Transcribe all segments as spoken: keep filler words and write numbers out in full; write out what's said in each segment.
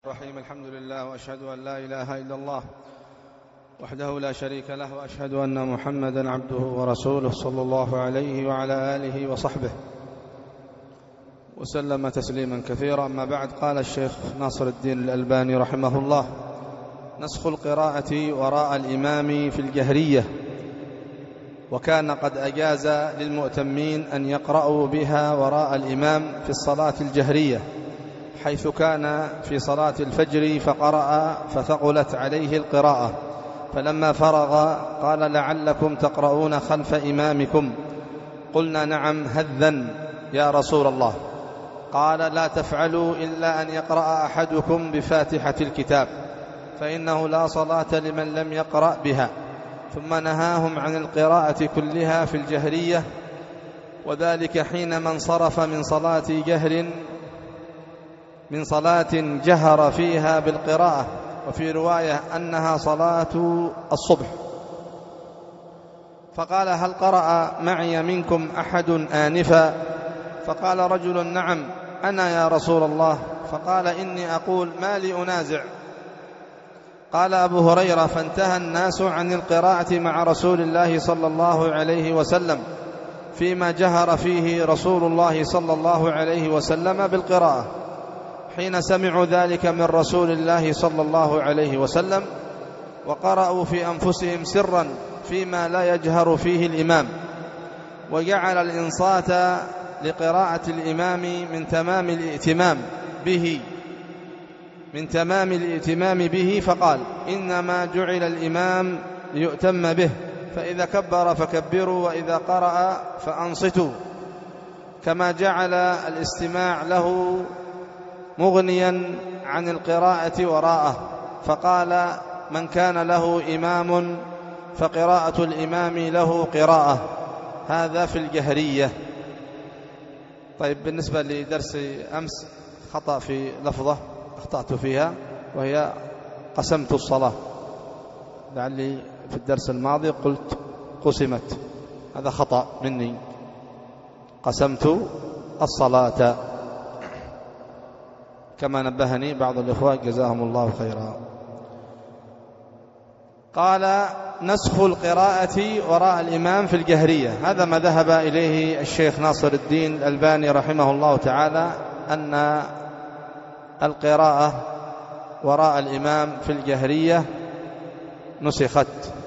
الرحيم. الحمد لله، وأشهد أن لا إله إلا الله وحده لا شريك له، وأشهد أن محمدا عبده ورسوله صلى الله عليه وعلى آله وصحبه وسلم تسليما كثيرا. أما بعد، قال الشيخ ناصر الدين الألباني رحمه الله: نسخ القراءة وراء الإمام في الجهرية، وكان قد أجاز للمؤتمين أن يقرأوا بها وراء الإمام في الصلاة الجهرية، حيث كان في صلاة الفجر فقرأ فثقلت عليه القراءة، فلما فرغ قال: لعلكم تقرؤون خلف إمامكم. قلنا: نعم هذا يا رسول الله. قال: لا تفعلوا إلا أن يقرأ أحدكم بفاتحة الكتاب، فإنه لا صلاة لمن لم يقرأ بها. ثم نهاهم عن القراءة كلها في الجهرية، وذلك حينما انصرف من صلاة جهر من صلاة جهر فيها بالقراءة، وفي رواية أنها صلاة الصبح، فقال: هل قرأ معي منكم أحد آنفا؟ فقال رجل: نعم أنا يا رسول الله. فقال: إني أقول ما لي أنازع. قال أبو هريرة: فانتهى الناس عن القراءة مع رسول الله صلى الله عليه وسلم فيما جهر فيه رسول الله صلى الله عليه وسلم بالقراءة، حين سمعوا ذلك من رسول الله صلى الله عليه وسلم، وقرأوا في أنفسهم سرا فيما لا يجهر فيه الإمام، وجعل الإنصات لقراءة الإمام من تمام الائتمام به من تمام الائتمام به فقال: إنما جعل الإمام ليؤتم به، فإذا كبر فكبروا، وإذا قرأ فأنصتوا، كما جعل الاستماع له مغنيا عن القراءة وراءه. فقال: من كان له إمام فقراءة الإمام له قراءة. هذا في الجهرية. طيب، بالنسبة لدرس أمس خطأ في لفظة أخطأت فيها، وهي قسمت الصلاة، لعلي في الدرس الماضي قلت قسمت، هذا خطأ مني، قسمت الصلاة، كما نبهني بعض الإخوة جزاهم الله خيرا. قال: نسخ القراءة وراء الإمام في الجهرية، هذا ما ذهب إليه الشيخ ناصر الدين الألباني رحمه الله تعالى، أن القراءة وراء الإمام في الجهرية نسخت،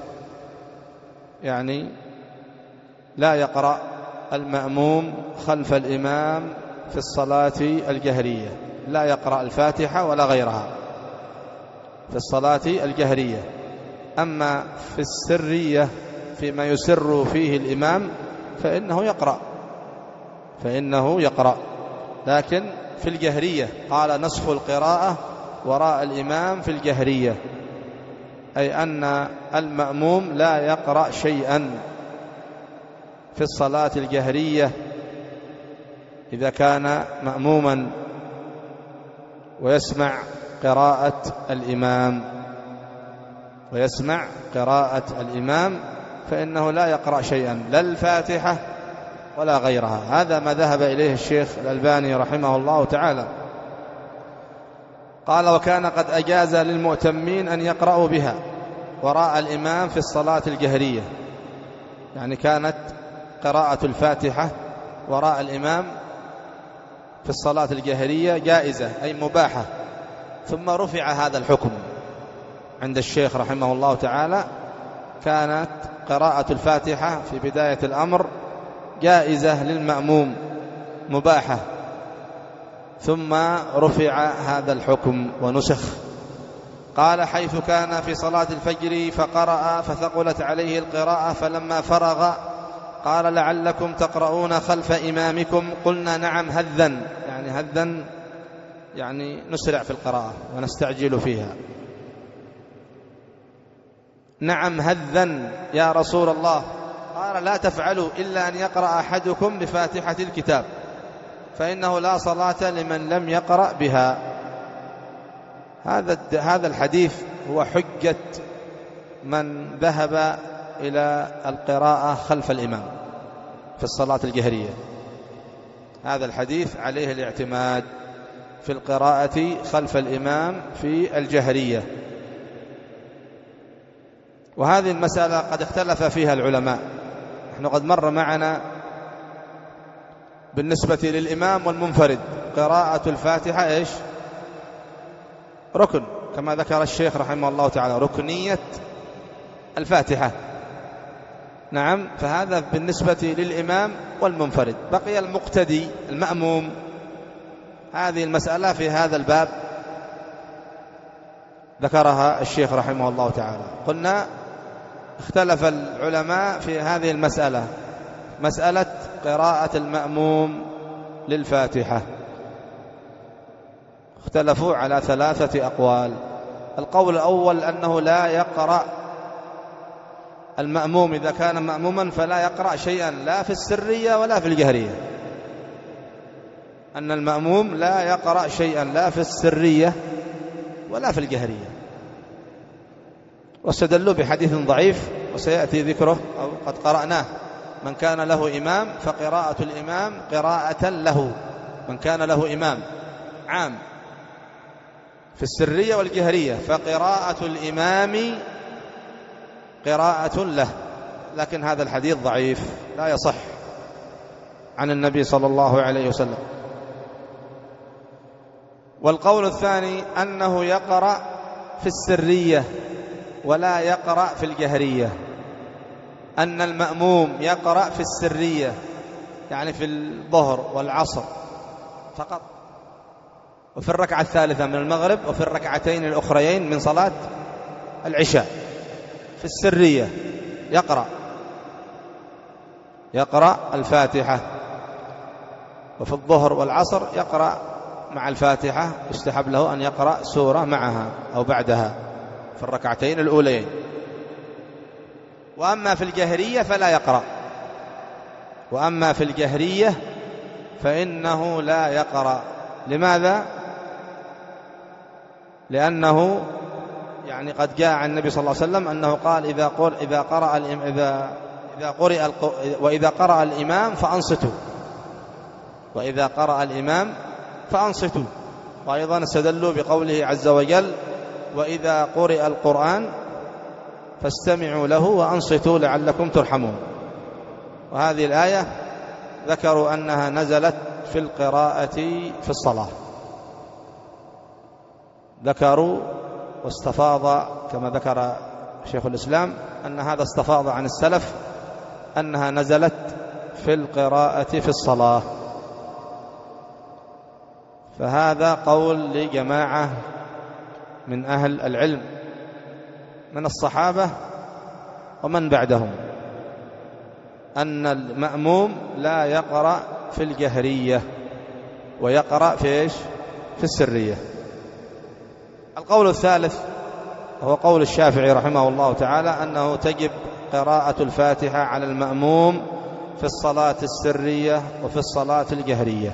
يعني لا يقرأ المأموم خلف الإمام في الصلاة الجهرية، لا يقرأ الفاتحة ولا غيرها في الصلاة الجهرية. أما في السرية فيما يسر فيه الإمام فإنه يقرأ فإنه يقرأ لكن في الجهرية قال: نسخ القراءة وراء الإمام في الجهرية، أي أن المأموم لا يقرأ شيئا في الصلاة الجهرية إذا كان مأموما ويسمع قراءة الإمام ويسمع قراءة الإمام فإنه لا يقرأ شيئا، لا الفاتحة ولا غيرها. هذا ما ذهب إليه الشيخ الألباني رحمه الله تعالى. قال: وكان قد أجاز للمؤتمين أن يقرأوا بها وراء الإمام في الصلاة الجهرية، يعني كانت قراءة الفاتحة وراء الإمام في الصلاة الجهرية جائزة، أي مباحة. ثم رفع هذا الحكم عند الشيخ رحمه الله تعالى، كانت قراءة الفاتحة في بداية الأمر جائزة للمأموم مباحة، ثم رفع هذا الحكم ونسخ. قال: حيث كان في صلاة الفجر فقرأ فثقلت عليه القراءة، فلما فرغ قال: لعلكم تقرؤون خلف إمامكم. قلنا: نعم هذا، يعني هذا يعني نسرع في القراءة ونستعجل فيها. نعم هذا يا رسول الله. قال: لا تفعلوا إلا أن يقرأ أحدكم بفاتحة الكتاب، فإنه لا صلاة لمن لم يقرأ بها. هذا هذا الحديث هو حجة من ذهب إلى القراءة خلف الإمام في الصلاة الجهرية، هذا الحديث عليه الاعتماد، في القراءة خلف الإمام في الجهرية. وهذه المسألة قد اختلف فيها العلماء. نحن قد مر معنا بالنسبة للإمام والمنفرد قراءة الفاتحة إيش؟ ركن، كما ذكر الشيخ رحمه الله تعالى ركنية الفاتحة. نعم، فهذا بالنسبة للإمام والمنفرد. بقي المقتدي المأموم، هذه المسألة في هذا الباب ذكرها الشيخ رحمه الله تعالى. قلنا اختلف العلماء في هذه المسألة، مسألة قراءة المأموم للفاتحة، اختلفوا على ثلاثة أقوال. القول الأول أنه لا يقرأ المأموم إذا كان مأموما فلا يقرأ شيئا لا في السرية ولا في الجهرية، أن المأموم لا يقرأ شيئا لا في السرية ولا في الجهرية، واستدلوا بحديث ضعيف وسيأتي ذكره أو قد قرأناه: من كان له إمام فقراءة الإمام قراءة له. من كان له إمام عام في السرية والجهرية فقراءة الإمام قراءة له. لكن هذا الحديث ضعيف لا يصح عن النبي صلى الله عليه وسلم. والقول الثاني أنه يقرأ في السرية ولا يقرأ في الجهرية، أن المأموم يقرأ في السرية يعني في الظهر والعصر فقط، وفي الركعة الثالثة من المغرب، وفي الركعتين الأخريين من صلاة العشاء في السرية يقرأ يقرأ الفاتحة، وفي الظهر والعصر يقرأ مع الفاتحة، يستحب له أن يقرأ سورة معها أو بعدها في الركعتين الأولين. وأما في الجهرية فلا يقرأ، وأما في الجهرية فإنه لا يقرأ. لماذا؟ لأنه يعني قد جاء عن النبي صلى الله عليه وسلم أنه قال: إذا قرأ إذا قرأ إذا إذا قرئ وإذا قرأ الإمام فأنصتوا، وإذا قرأ الإمام فأنصتوا. وأيضا استدلوا بقوله عز وجل: وإذا قرئ القرآن فاستمعوا له وأنصتوا لعلكم ترحمون. وهذه الآية ذكروا أنها نزلت في القراءة في الصلاة، ذكروا واستفاض كما ذكر شيخ الإسلام أن هذا استفاض عن السلف أنها نزلت في القراءة في الصلاة. فهذا قول لجماعة من أهل العلم من الصحابة ومن بعدهم أن المأموم لا يقرأ في الجهرية ويقرأ في إيش؟ في السرية. القول الثالث هو قول الشافعي رحمه الله تعالى أنه تجب قراءة الفاتحة على المأموم في الصلاة السرية وفي الصلاة الجهرية.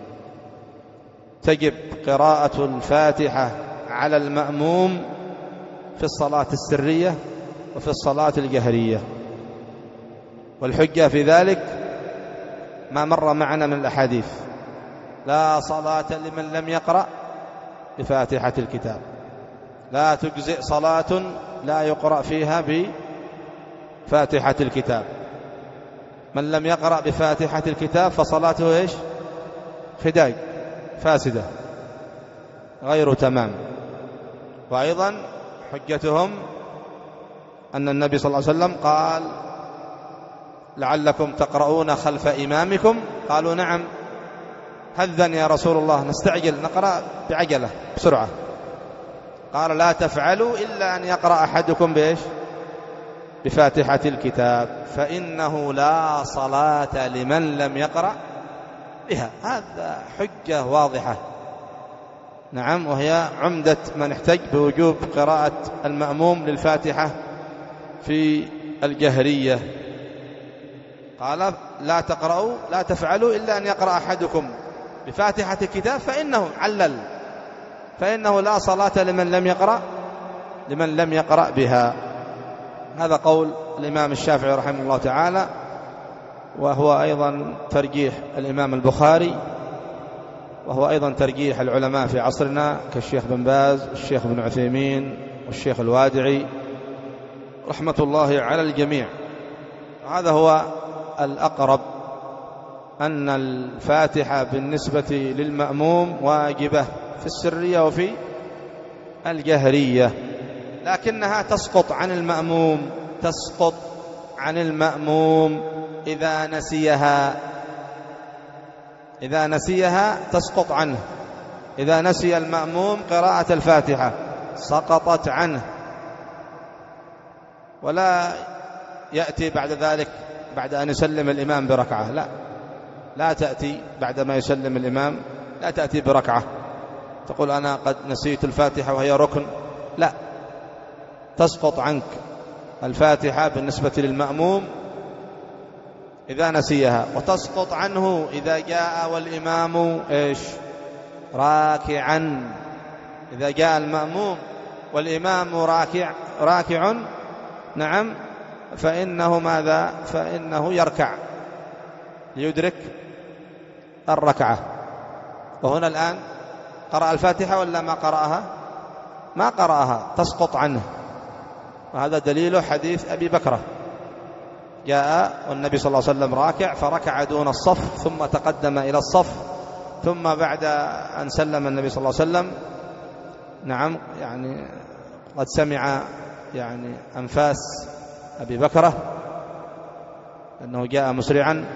تجب قراءة الفاتحة على المأموم في الصلاة السرية وفي الصلاة الجهرية. والحجة في ذلك ما مر معنا من الأحاديث: لا صلاة لمن لم يقرأ بفاتحة الكتاب، لا تجزئ صلاة لا يقرأ فيها بفاتحة الكتاب، من لم يقرأ بفاتحة الكتاب فصلاته إيش؟ خداج فاسدة غير تمام. وأيضا حجتهم أن النبي صلى الله عليه وسلم قال: لعلكم تقرؤون خلف إمامكم. قالوا: نعم. هذا يا رسول الله، نستعجل نقرأ بعجلة بسرعة. قال: لا تفعلوا إلا أن يقرأ أحدكم بإيش؟ بفاتحة الكتاب، فإنه لا صلاة لمن لم يقرأ بها. هذا حجة واضحة. نعم، وهي عمدة من احتج بوجوب قراءة المأموم للفاتحة في الجهرية. قال: لا تقرأوا لا تفعلوا إلا أن يقرأ أحدكم بفاتحة الكتاب فإنه علل فإنه لا صلاة لمن لم يقرأ لمن لم يقرأ بها. هذا قول الإمام الشافعي رحمه الله تعالى، وهو أيضا ترجيح الإمام البخاري وهو أيضا ترجيح العلماء في عصرنا كالشيخ بن باز والشيخ بن عثيمين والشيخ الوادعي رحمة الله على الجميع. هذا هو الأقرب، أن الفاتحة بالنسبة للمأموم واجبة في السرية وفي الجهرية، لكنها تسقط عن المأموم تسقط عن المأموم إذا نسيها إذا نسيها تسقط عنه. إذا نسي المأموم قراءة الفاتحة سقطت عنه، ولا يأتي بعد ذلك بعد أن يسلم الإمام بركعة، لا لا تأتي بعد ما يسلم الإمام، لا تأتي بركعة تقول أنا قد نسيت الفاتحة وهي ركن، لا، تسقط عنك الفاتحة بالنسبة للمأموم إذا نسيها، وتسقط عنه إذا جاء والإمام إيش راكعا. إذا جاء المأموم والإمام راكع راكع نعم فإنه ماذا فإنه يركع ليدرك الركعة. وهنا الآن قرأ الفاتحة ولا ما قرأها؟ ما قرأها، تسقط عنه. وهذا دليل حديث أبي بكرة، جاء والنبي صلى الله عليه وسلم راكع فركع دون الصف ثم تقدم إلى الصف، ثم بعد أن سلم النبي صلى الله عليه وسلم نعم يعني قد سمع يعني أنفاس أبي بكرة أنه جاء مسرعا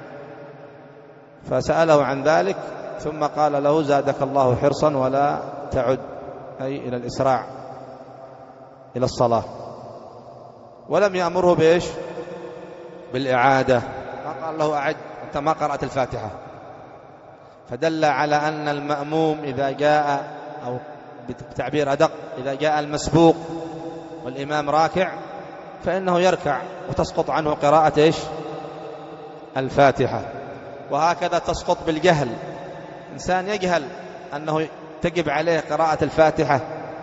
فسأله عن ذلك، ثم قال له زادك الله حرصا ولا تعد، أي إلى الإسراع إلى الصلاة، ولم يأمره بإيش بالإعادة، ما قال له أعد أنت ما قرأت الفاتحة. فدل على أن المأموم إذا جاء، أو بتعبير أدق، إذا جاء المسبوق والإمام راكع فإنه يركع وتسقط عنه قراءة إيش الفاتحة. وهكذا تسقط بالجهل، إنسان يجهل أنه تجب عليه قراءة الفاتحة،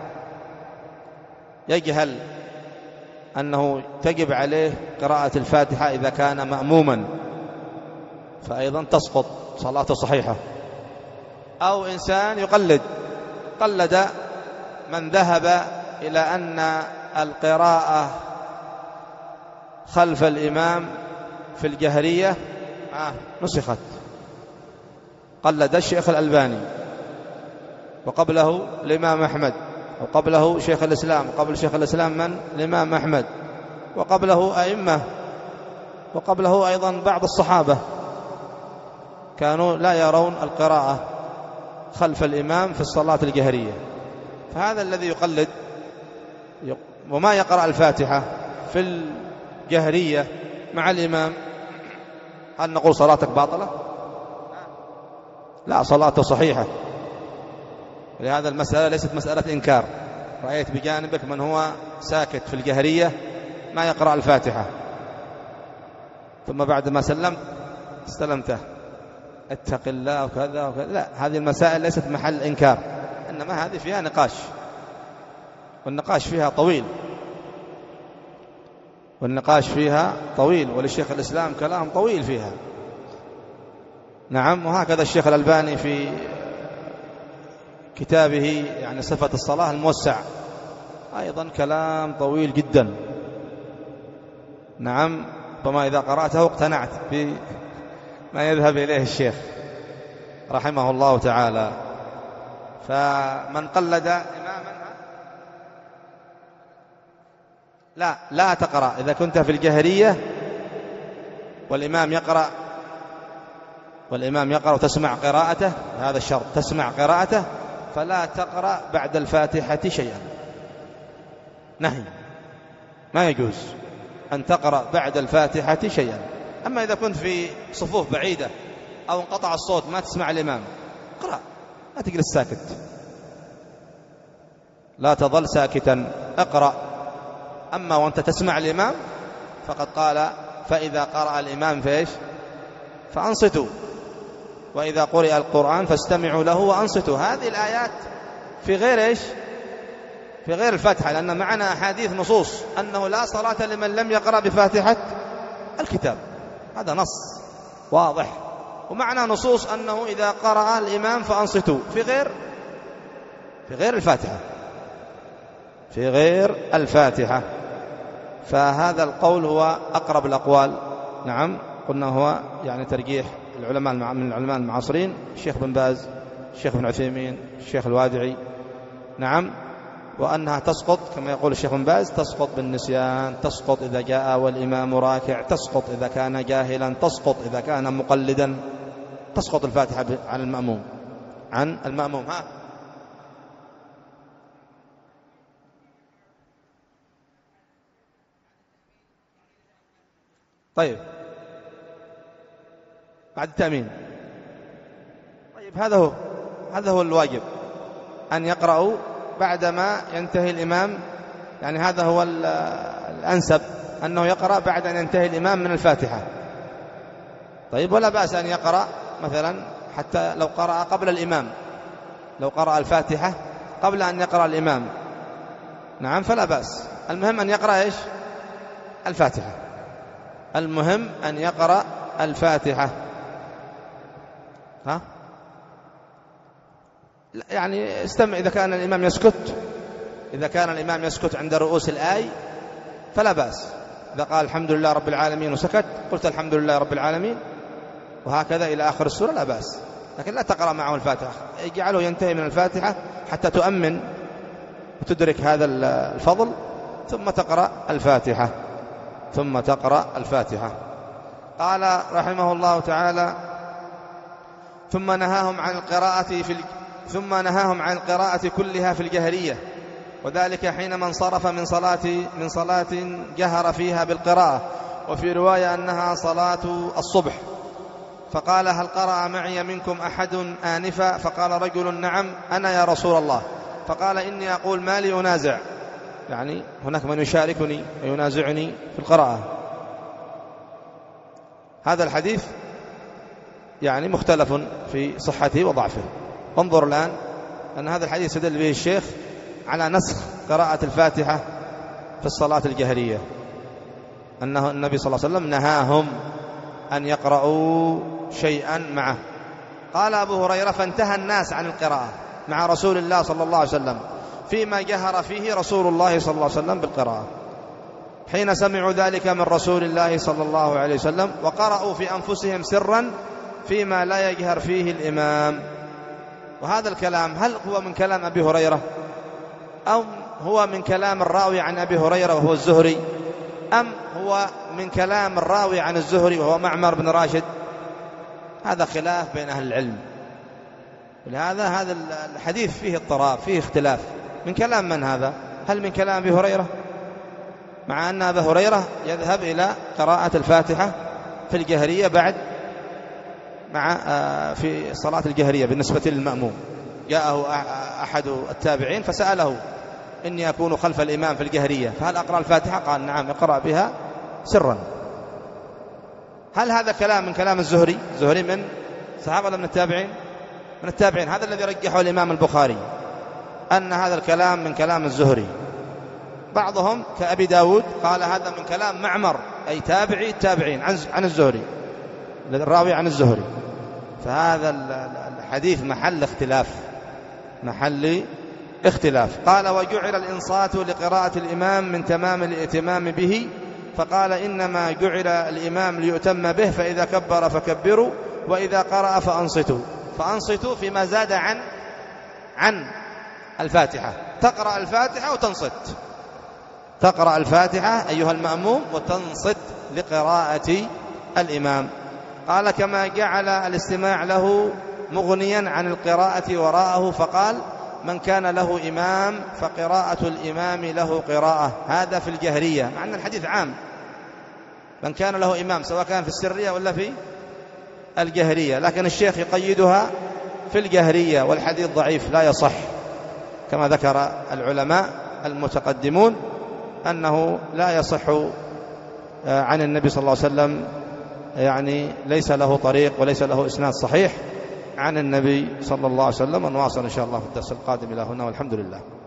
يجهل أنه تجب عليه قراءة الفاتحة إذا كان مأموما، فأيضا تسقط صلاته صحيحة. أو إنسان يقلد قلد من ذهب إلى أن القراءة خلف الإمام في الجهرية آه نسخت، قلد الشيخ الألباني، وقبله الإمام أحمد، وقبله شيخ الإسلام، وقبل شيخ الإسلام من؟ الإمام أحمد، وقبله أئمة، وقبله أيضا بعض الصحابة كانوا لا يرون القراءة خلف الإمام في الصلاة الجهرية. فهذا الذي يقلد وما يقرأ الفاتحة في الجهرية مع الإمام، هل نقول صلاتك باطلة؟ لا، صلاته صحيحة. لهذا المسألة ليست مسألة إنكار. رأيت بجانبك من هو ساكت في الجهرية ما يقرأ الفاتحة، ثم بعد ما سلمت استلمته اتق الله وكذا وكذا، لا، هذه المسائل ليست محل إنكار، إنما هذه فيها نقاش، والنقاش فيها طويل والنقاش فيها طويل وللشيخ الإسلام كلام طويل فيها نعم. وهكذا الشيخ الألباني في كتابه يعني صفة الصلاة الموسع أيضا كلام طويل جدا نعم. فما إذا قرأته اقتنعت بما يذهب إليه الشيخ رحمه الله تعالى. فمن قلد إماما لا لا تقرأ إذا كنت في الجهرية والإمام يقرأ والإمام يقرأ وتسمع قراءته، هذا الشرط، تسمع قراءته، فلا تقرأ بعد الفاتحة شيئا، نهي، ما يجوز أن تقرأ بعد الفاتحة شيئا. أما إذا كنت في صفوف بعيدة أو انقطع الصوت ما تسمع الإمام، اقرأ، لا تجلس ساكت، لا تظل ساكتا، اقرأ. أما وأنت تسمع الإمام فقد قال فإذا قرأ الإمام فإيش فأنصتوا، وإذا قرئ القرآن فاستمعوا له وأنصتوا. هذه الآيات في غير إيش في غير الفاتحة، لأن معنا أحاديث نصوص أنه لا صلاة لمن لم يقرأ بفاتحة الكتاب، هذا نص واضح ومعنى نصوص أنه إذا قرأ الإمام فأنصتوا في غير في غير الفاتحة في غير الفاتحة. فهذا القول هو أقرب الأقوال. نعم، قلنا هو يعني ترجيح العلماء من العلماء المعاصرين، الشيخ بن باز، الشيخ بن عثيمين، الشيخ الوادعي. نعم، وأنها تسقط كما يقول الشيخ بن باز، تسقط بالنسيان، تسقط إذا جاء والإمام راكع، تسقط إذا كان جاهلا، تسقط إذا كان مقلدا، تسقط الفاتحة عن المأموم عن المأموم. ها طيب، بعد التأمين. طيب، هذا هو هذا هو الواجب، أن يقرأوا بعدما ينتهي الإمام، يعني هذا هو الأنسب، أنه يقرأ بعد أن ينتهي الإمام من الفاتحة. طيب، ولا بأس أن يقرأ مثلا حتى لو قرأ قبل الإمام، لو قرأ الفاتحة قبل أن يقرأ الإمام، نعم، فلا بأس. المهم أن يقرأ إيش؟ الفاتحة. المهم أن يقرأ الفاتحة. ها يعني استمع، إذا كان الإمام يسكت إذا كان الإمام يسكت عند رؤوس الآي فلا بأس. إذا قال الحمد لله رب العالمين وسكت، قلت الحمد لله رب العالمين وهكذا إلى آخر السورة، لا بأس. لكن لا تقرأ معه الفاتحة، اجعله ينتهي من الفاتحة حتى تؤمن وتدرك هذا الفضل، ثم تقرأ الفاتحة ثم تقرأ الفاتحة. قال رحمه الله تعالى: ثم نهاهم عن القراءة في ثم نهاهم عن القراءة كلها في الجهرية، وذلك حينما انصرف من صلاة من صلاة جهر فيها بالقراءة، وفي رواية أنها صلاة الصبح. فقال: هل قرأ معي منكم أحد آنفا؟ فقال رجل: نعم، أنا يا رسول الله. فقال: إني أقول ما لي أنازع، يعني هناك من يشاركني وينازعني في القراءة. هذا الحديث يعني مختلف في صحته وضعفه. انظر الآن أن هذا الحديث يدل به الشيخ على نسخ قراءة الفاتحة في الصلاة الجهرية، أنه النبي صلى الله عليه وسلم نهاهم أن يقرأوا شيئا معه. قال أبو هريرة: فانتهى الناس عن القراءة مع رسول الله صلى الله عليه وسلم فيما جهر فيه رسول الله صلى الله عليه وسلم بالقراءة، حين سمعوا ذلك من رسول الله صلى الله عليه وسلم، وقرأوا في أنفسهم سرا فيما لا يجهر فيه الإمام. وهذا الكلام هل هو من كلام أبي هريرة أو هو من كلام الراوي عن أبي هريرة وهو الزهري، أم هو من كلام الراوي عن الزهري وهو معمر بن راشد؟ هذا خلاف بين أهل العلم. ولهذا هذا الحديث فيه اضطراب، فيه اختلاف. من كلام من هذا؟ هل من كلام أبي هريرة؟ مع أن أبي هريرة يذهب إلى قراءة الفاتحة في الجهرية بعد مع في صلاة الجهرية بالنسبة للمأموم. جاءه أحد التابعين فسأله: إني أكون خلف الإمام في الجهرية، فهل أقرأ الفاتحة؟ قال: نعم، اقرأ بها سرا. هل هذا كلام من كلام الزهري؟ الزهري من صحابة ولا من التابعين؟ من التابعين. هذا الذي رجحه الإمام البخاري، أن هذا الكلام من كلام الزهري. بعضهم كأبي داود قال هذا من كلام معمر، أي تابعي التابعين عن الزهري، الراوي عن الزهري. فهذا الحديث محل اختلاف محل اختلاف. قال: وجعل الإنصات لقراءة الإمام من تمام الائتمام به، فقال: إنما جعل الإمام ليؤتم به، فإذا كبر فكبروا، وإذا قرأ فأنصتوا. فأنصتوا فيما زاد عن عن الفاتحة، تقرأ الفاتحة وتنصت، تقرأ الفاتحة أيها المأموم وتنصت لقراءة الإمام. قال: كما جعل الاستماع له مغنيا عن القراءة وراءه، فقال: من كان له إمام فقراءة الإمام له قراءة. هذا في الجهرية، مع أن الحديث عام، من كان له إمام سواء كان في السرية ولا في الجهرية، لكن الشيخ يقيدها في الجهرية، والحديث ضعيف لا يصح، كما ذكر العلماء المتقدمون أنه لا يصح عن النبي صلى الله عليه وسلم، يعني ليس له طريق وليس له إسناد صحيح عن النبي صلى الله عليه وسلم. ونواصل إن شاء الله في الدرس القادم إلى هنا، والحمد لله.